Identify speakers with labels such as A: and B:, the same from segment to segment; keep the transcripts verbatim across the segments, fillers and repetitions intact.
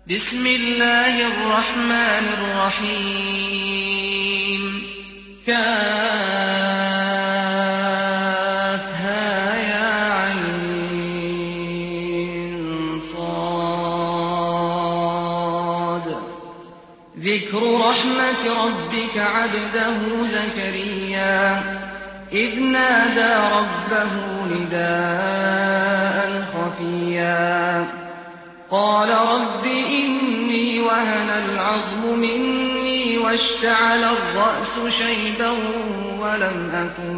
A: بسم الله الرحمن الرحيم كافها يا عين صاد ذكر رحمة ربك عبده زكريا إذ نادى ربه نداء خفيا قال رب إني وهن العظم مني واشتعل الرأس شيبا ولم أكن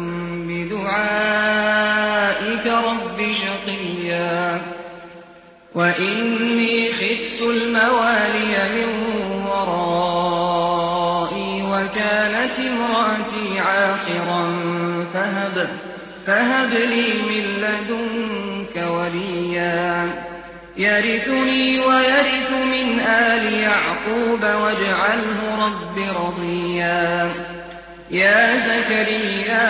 A: بدعائك رب شقيا وإني خفت الموالي من ورائي وكانت امرأتي عاقرا فهب, فهب لي من لدنك وليا يرثني ويرث من آل يعقوب واجعله رب رضيا يا زكريا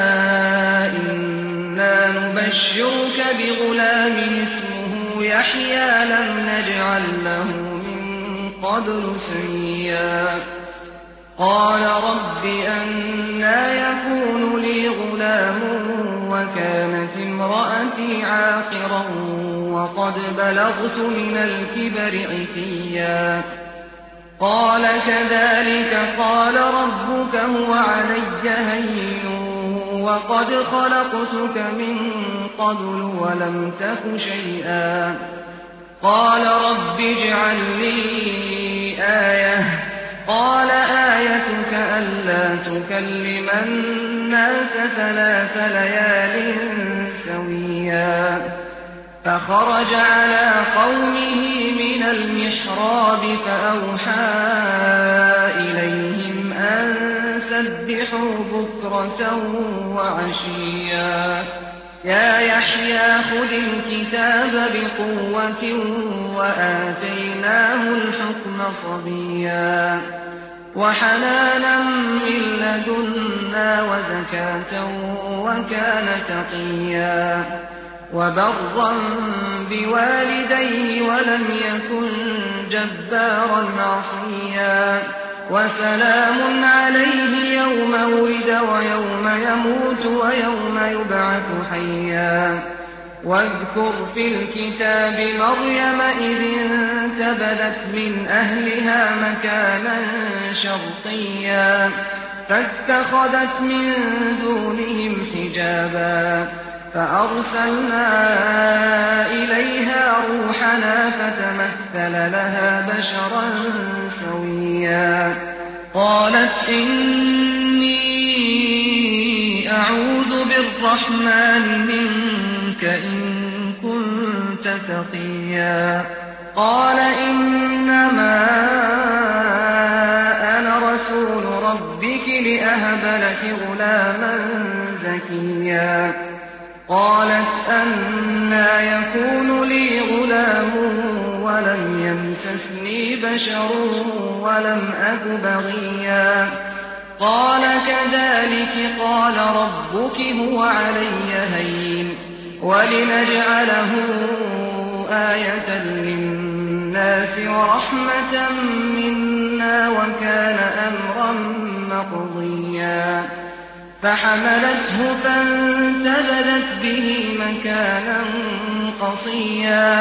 A: إنا نبشرك بغلام اسمه يحيى لم نجعل له من قبل سميا قال رب أنى يكون لي غلام وكانت امرأتي عاقرا وقد بلغت من الكبر عتيا قال كذلك قال ربك هو علي هين وقد خلقتك من قبل ولم تك شيئا قال رب اجعل لي آية قال آيتك ألا تكلم الناس ثلاث ليال سويا فخرج على قومه من المحراب فأوحى إليهم أن سبحوا بكرة وعشيا يا يحيى خذ الكتاب بقوة وآتيناه الحكم صبيا وحنانا من لدنا وزكاة وكان تقيا وبرا بوالديه ولم يكن جبارا عصيا وسلام عليه يوم ولد ويوم يموت ويوم يبعث حيا واذكر في الكتاب مريم إذ انتبذت من أهلها مكانا شرقيا فاتخذت من دونهم حجابا فأرسلنا إليها روحنا فتمثل لها بشرا سويا قالت إني أعوذ بالرحمن منك إن كنت تقيا قال إنما أنا رسول ربك لأهب لك غلاما زكيا قالت أنى يكون لي غلام ولم يمسسني بشر ولم أك بغيا قال كذلك قال ربك هو علي هين ولنجعله آية للناس ورحمة منا وكان أمرا مقضيا فحملته فانتبذت به مكانا قصيا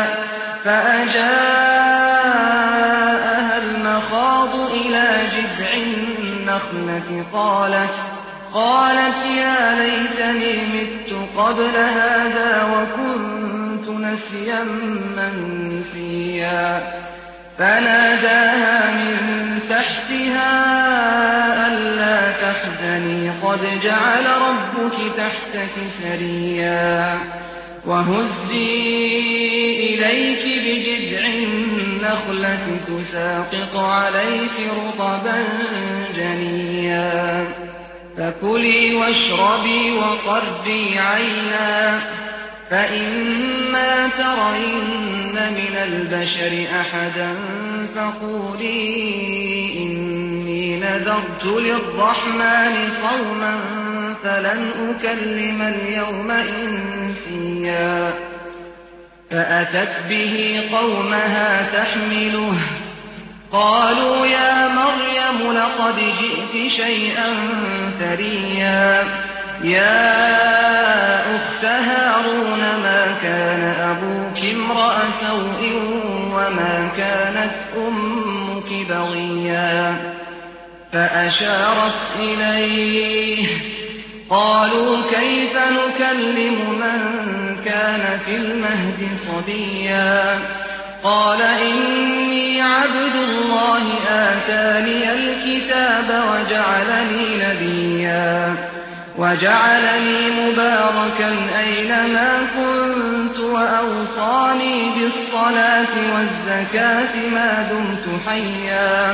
A: فأجاءها المخاض إلى جذع النخلة قالت, قالت يا ليتني مت قبل هذا وكنت نسيا منسيا فناداها من تحتها ألا تحزني قد جعل ربك تحتك سريا وهزي إليك بجذع النخلة تساقط عليك رطبا جنيا فكلي واشربي وقري عينا فإما ترين من البشر أحدا فقولي إني نذرت للرحمن صوما فلن أكلم اليوم إنسيا فأتت به قومها تحمله قالوا يا مريم لقد جئت شيئا فريا يا أخت هارون ما كان أبوك امرأ سوء وما كانت أمك بغيا فأشارت إليه قالوا كيف نكلم من كان في المهد صبيا قال إني عبد الله آتاني الكتاب وجعلني نبيا وجعلني مباركا أينما كنت وأوصاني بالصلاة والزكاة ما دمت حيا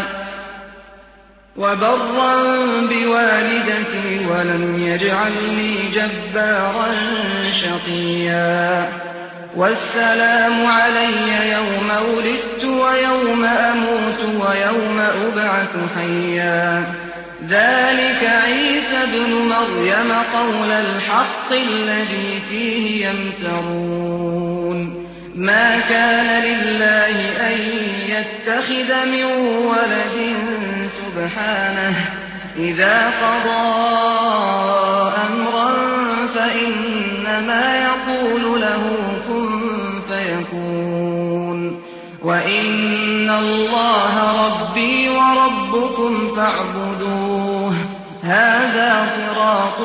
A: وبرا بوالدتي ولم يجعلني جبارا شقيا والسلام علي يوم ولدت ويوم أموت ويوم أبعث حيا ذلك عيسى ابن مريم قول الحق الذي فيه يمترون ما كان لله أن يتخذ من ولد سبحانه إذا قضى أمرا فإنما يقول له كن فيكون وإن الله ربي وربكم فاعبدوه هذا صراط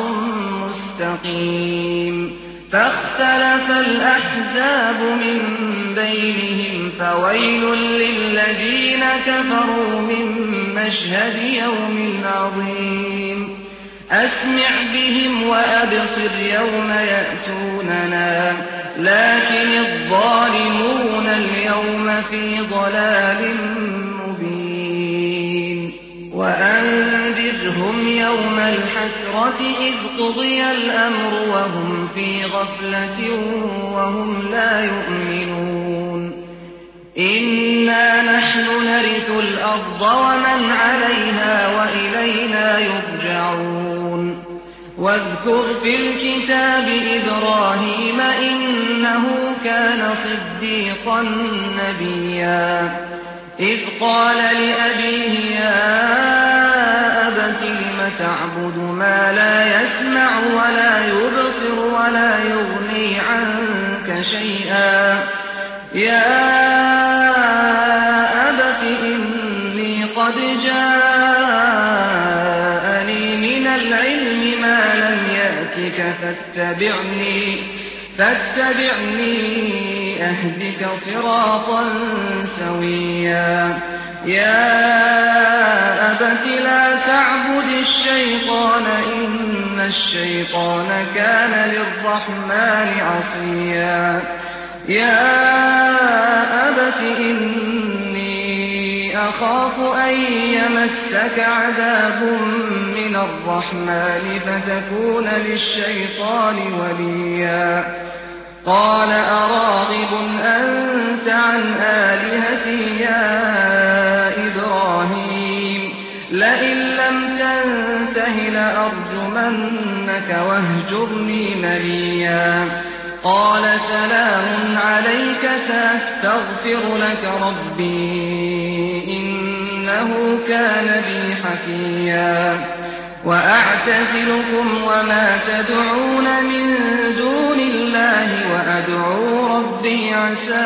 A: مستقيم فاختلف الأحزاب من بينهم فويل للذين كفروا من مشهد يوم عظيم أسمع بهم وأبصر يوم يأتوننا لكن الظالمون اليوم في ضلال مبين وأنذرهم يوم الحسرة إذ قضي الأمر وهم في غفلة وهم لا يؤمنون إنا نحن نرث الأرض ومن عليها وإلينا يرجعون واذكر في الكتاب إبراهيم إنه كان صديقا نبيا إذ قال لأبيه يا أبت لم تعبد ما لا يسمع ولا يبصر ولا يغني عنك شيئا يا أبت إني قد جاءني من العلم ما لم يأتك فاتبعني فاتبعني أهدك صراطا سويا يا أبت لا تعبد الشيطان إن الشيطان كان للرحمن عصيا يا أبت إني أخاف أن يمسك عذاب من الرحمن فتكون للشيطان وليا قال أراغب أنت عن آلهتي يا إبراهيم لئن لم تنته لأرجمنك واهجرني مليا قال سلام عليك سأستغفر لك ربي إنه كان بي حفيا وأعتزلكم وما تدعون من دون الله وأدعو ربي عسى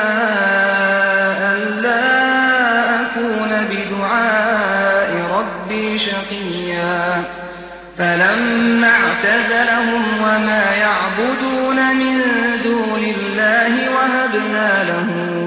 A: ألا أكون بدعاء ربي شقيا فلما اعتزلهم وما يعبدون من دون الله وهبنا له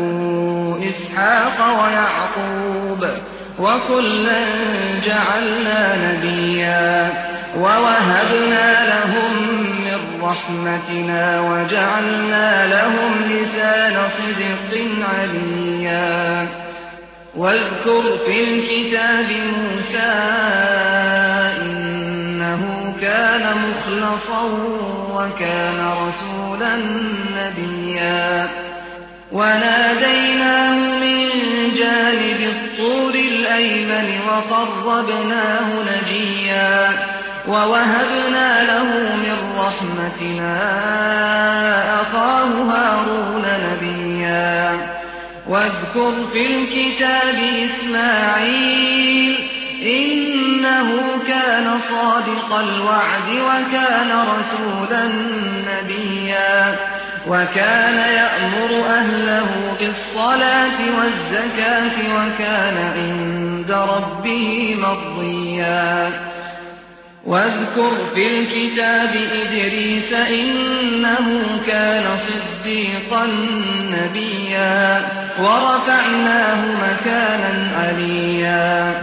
A: إسحاق ويعقوب وكلا جعلنا نبيا ووهبنا لهم من رحمتنا وجعلنا لهم لسان صدق عليا واذكر في الكتاب موسى إنه كان مخلصا وكان رسولا نبيا وناديناه من جانب الطور الأيمن وقربناه نجيا ووهبنا له من رحمتنا أخاه هارون نبيا واذكر في الكتاب إسماعيل إنه كان صادق الوعد وكان رسولا نبيا وكان يأمر أهله بالصلاة والزكاة وكان عند ربه مرضيا واذكر في الكتاب إدريس إنه كان صديقا نبيا ورفعناه مكانا عليا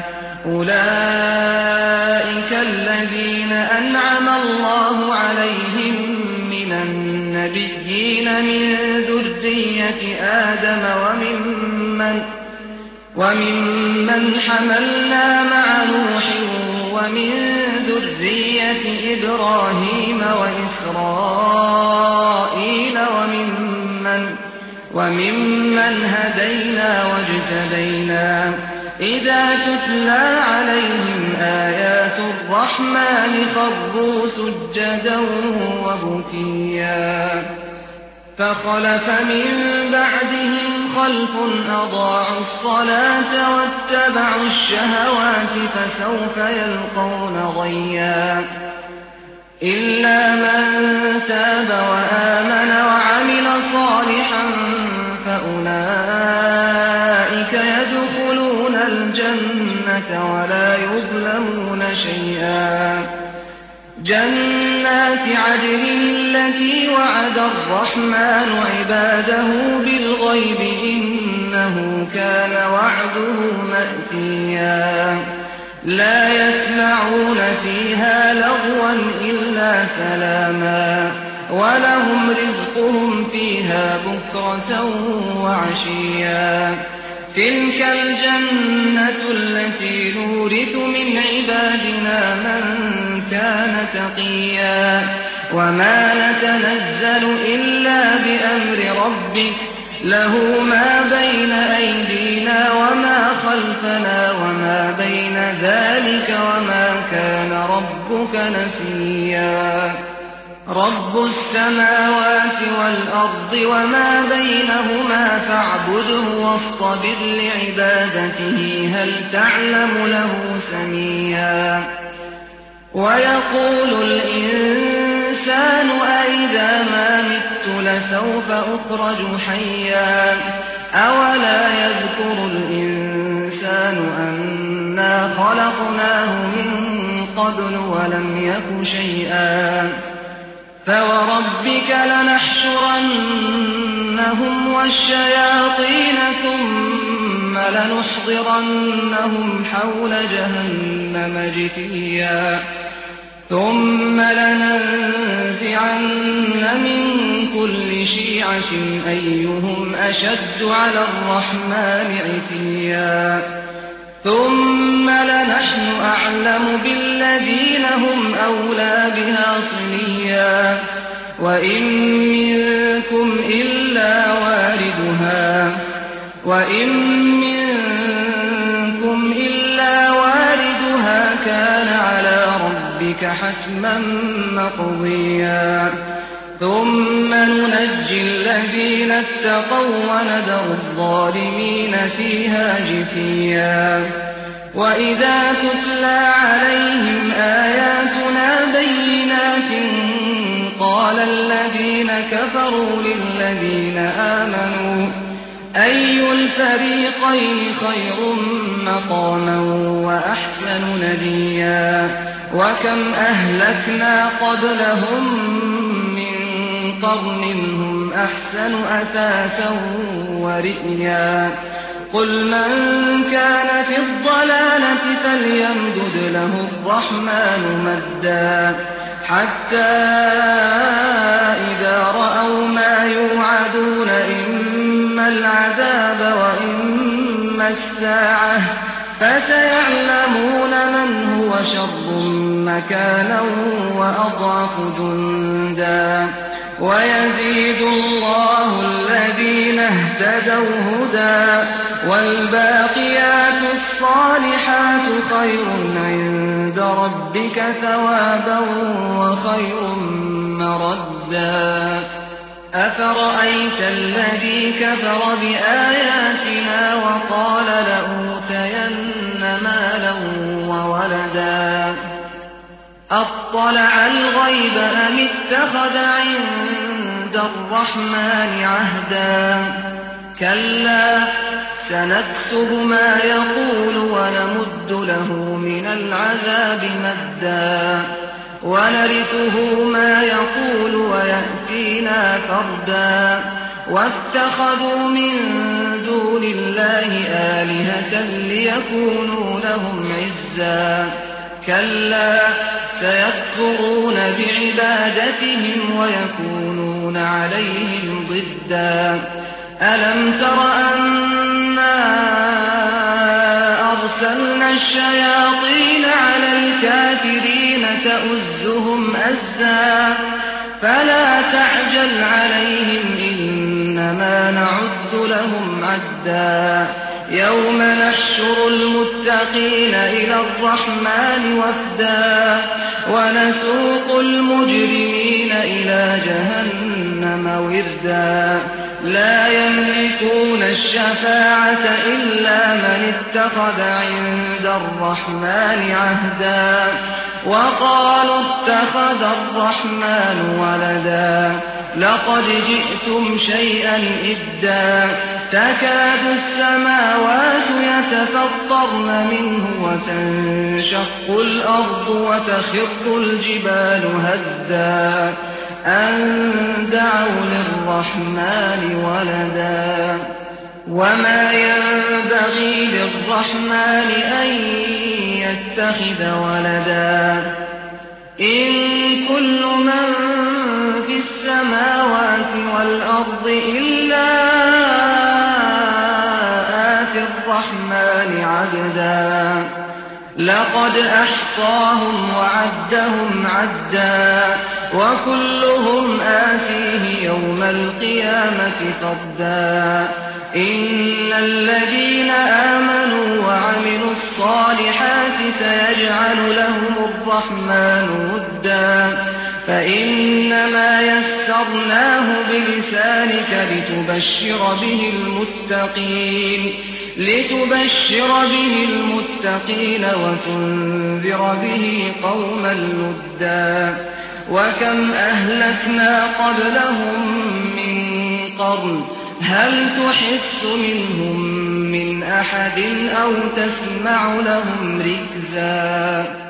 A: أولئك الذين أنعم الله عليهم من النبيين من ذرية آدم وممن, وممن حملنا مع نوح ومن ذرية إبراهيم وإسرائيل وممن, وممن هدينا واجتبينا إذا تتلى عليهم آيات الرحمن خروا سجدا وبكيا فخلف من بعدهم خلف أضاعوا الصلاة واتبعوا الشهوات فسوف يلقون غيا إلا من تاب وآمن وعمل صالحا فأولئك يدخلون الجنة ولا يظلمون شيئا جنات عدن التي وعد الرحمن عباده بالغيب إنه كان وعده مأتيا لا يسمعون فيها لغوا إلا سلاما ولهم رزقهم فيها بكرة وعشيا تلك الجنة التي نورث من عبادنا من كان تقيا وما نتنزل إلا بأمر ربك له ما بين أيدينا وما خلفنا وما بين ذلك وما كان ربك نسيا رب السماوات والأرض وما بينهما فاعبده واصطبر لعبادته هل تعلم له سميا ويقول الإنسان أئذا ما مت لسوف أخرج حيا أولا يذكر الإنسان أنا خلقناه من قبل ولم يك شيئا فوربك لنحشرنهم والشياطين ثم لنحضرنهم حول جهنم جثيا ثم لننزعن من كل شيعة أيهم أشد على الرحمن عتيا ثم لنحن أعلم بالذين هم أولى بها صليا وإن منكم إلا واردها وإن منكم إلا واردها كان على ربك حتما مقضيا ثم ننجي الذين اتقوا وندر الظالمين فيها جثيا وإذا تتلى عليهم آياتنا بينات قال الذين كفروا للذين آمنوا أي الفريقين خير مقاما وأحسن نديا وكم أهلكنا قبلهم من قرن هم أحسن أثاثا ورئيا قل من كان في الضلالة فليمدد له الرحمن مدا حتى إذا رأوا ما يوعدون إما العذاب وإما الساعة فسيعلمون من هو شر مكانا وأضعف جندا ويزيد الله الذين اهتدوا هدى والباقيات الصالحات خير عند ربك ثوابا وخير مردا أفرأيت الذي كفر بآياتنا وقال لأوتين مالا وولدا أطلع الغيب أم اتخذ عند الرحمن عهدا كلا سنكتب ما يقول ونمد له من العذاب مدا ونرثه ما يقول ويأتينا فردا واتخذوا من دون الله آلهة ليكونوا لهم عزا كلا سيكفرون بعبادتهم ويكونون عليهم ضدا ألم تر أنا أرسلنا الشياطين على الكافرين تؤزهم أزا فلا تعجل عليهم إنما نعد لهم عدا يوم نحشر المتقين إلى الرحمن وفدا ونسوق المجرمين إلى جهنم وردا لا يملكون الشفاعة إلا من اتخذ عند الرحمن عهدا وقالوا اتخذ الرحمن ولدا لقد جئتم شيئا إدا تكاد السماوات يتفطرن منه وتنشق الأرض وتخر الجبال هدا أن دعوا للرحمن ولدا وما ينبغي للرحمن أن يتخذ ولدا إن كل من في السماوات والأرض إلا آتي الرحمن عبدا لقد أحصاهم وعدهم عدا وكلهم آتيه يوم القيامة فردا إن الذين آمنوا وعملوا الصالحات سيجعل لهم الرحمن ودا فإنما يسرناه بلسانك لتبشر به المتقين لتبشر به المتقين وتنذر به قوما لدا وكم أهلكنا قبلهم من قرن هل تحس منهم من أحد أو تسمع لهم ركزا